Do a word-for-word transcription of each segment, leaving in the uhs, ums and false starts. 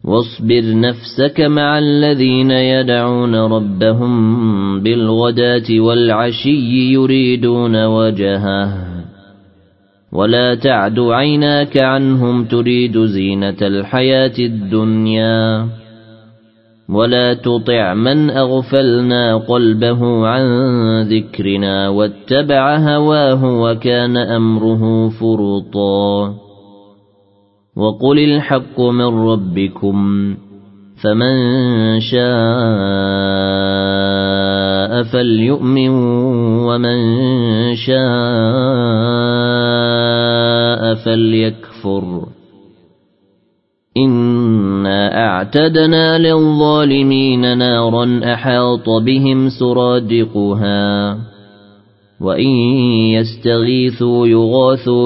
واصبر نفسك مع الذين يدعون ربهم بالغداة والعشي يريدون وجهه ولا تعد عيناك عنهم تريد زينة الحياة الدنيا ولا تطع من أغفلنا قلبه عن ذكرنا واتبع هواه وكان أمره فرطا وقل الحق من ربكم فمن شاء فليؤمن ومن شاء فليكفر إنا أعتدنا للظالمين نارا أحاط بهم سرادقها وإن يستغيثوا يغاثوا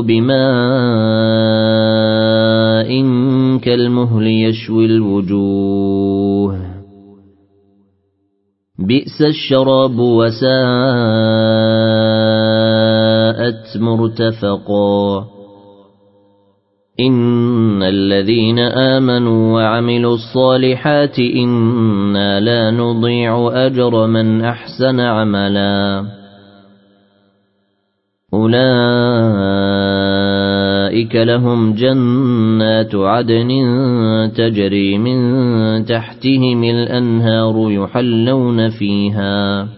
بماء كالمهل يشوي الوجوه بئس الشراب وساءت مرتفقا إن الذين آمنوا وعملوا الصالحات إنا لا نضيع أجر من أحسن عملا أولئك لهم جنات عدن تجري من تحتهم الأنهار يحلون فيها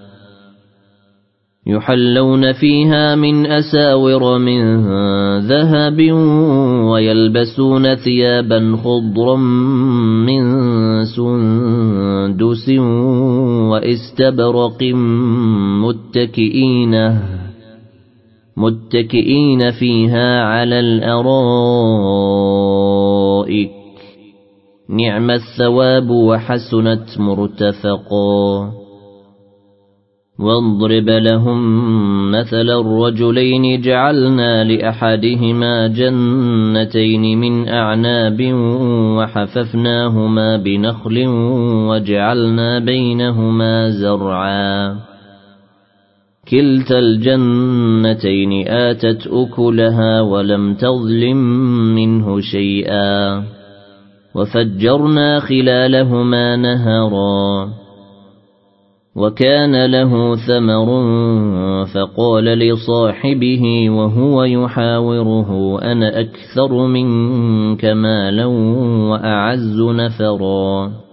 يحلون فيها من أساور من ذهب ويلبسون ثيابا خضرا من سندس واستبرق متكئين متكئين فيها على الأرائك نعم الثواب وحسنت مرتفقا واضرب لهم مثل الرجلين جعلنا لأحدهما جنتين من أعناب وحففناهما بنخل وجعلنا بينهما زرعا كلتا الجنتين آتت أكلها ولم تظلم منه شيئا وفجرنا خلالهما نهرا وكان له ثمر فقال لصاحبه وهو يحاوره أنا أكثر منك مالا وأعز نفرا